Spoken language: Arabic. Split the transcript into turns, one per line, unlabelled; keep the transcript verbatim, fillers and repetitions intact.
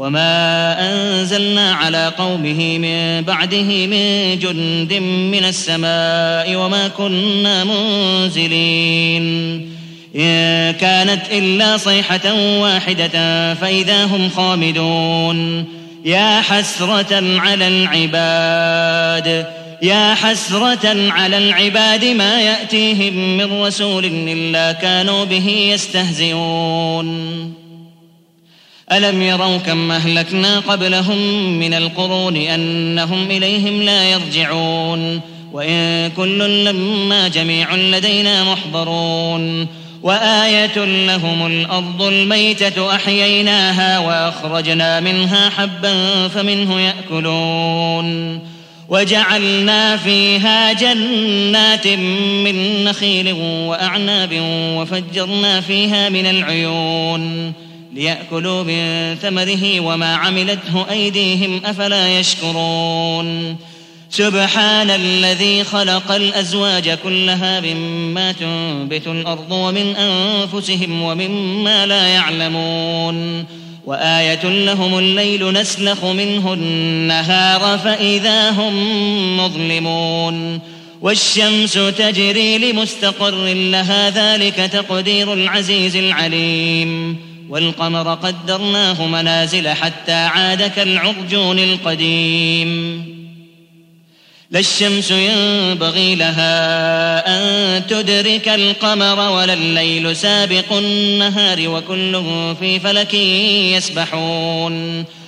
وما أنزلنا على قومه من بعده من جند من السماء وما كنا منزلين إن كانت إلا صيحة واحدة فإذا هم خامدون يا حسرة على العباد يا حسرة على العباد ما يأتيهم من رسول إلا كانوا به يستهزئون ألم يروا كم أهلكنا قبلهم من القرون أنهم إليهم لا يرجعون وإن كل لما جميع لدينا محضرون وآية لهم الأرض الميتة أحييناها وأخرجنا منها حبا فمنه يأكلون وجعلنا فيها جنات من نخيل وأعناب وفجرنا فيها من العيون ليأكلوا من ثمره وما عملته أيديهم أفلا يشكرون سبحان الذي خلق الأزواج كلها مما تنبت الأرض ومن أنفسهم ومما لا يعلمون وآية لهم الليل نسلخ منه النهار فإذا هم مظلمون والشمس تجري لمستقر لها ذلك تقدير العزيز العليم والقمر قدرناه منازل حتى عاد كالعرجون القديم لا الشمس ينبغي لها أن تدرك القمر ولا الليل سابق النهار وكل في فلك يسبحون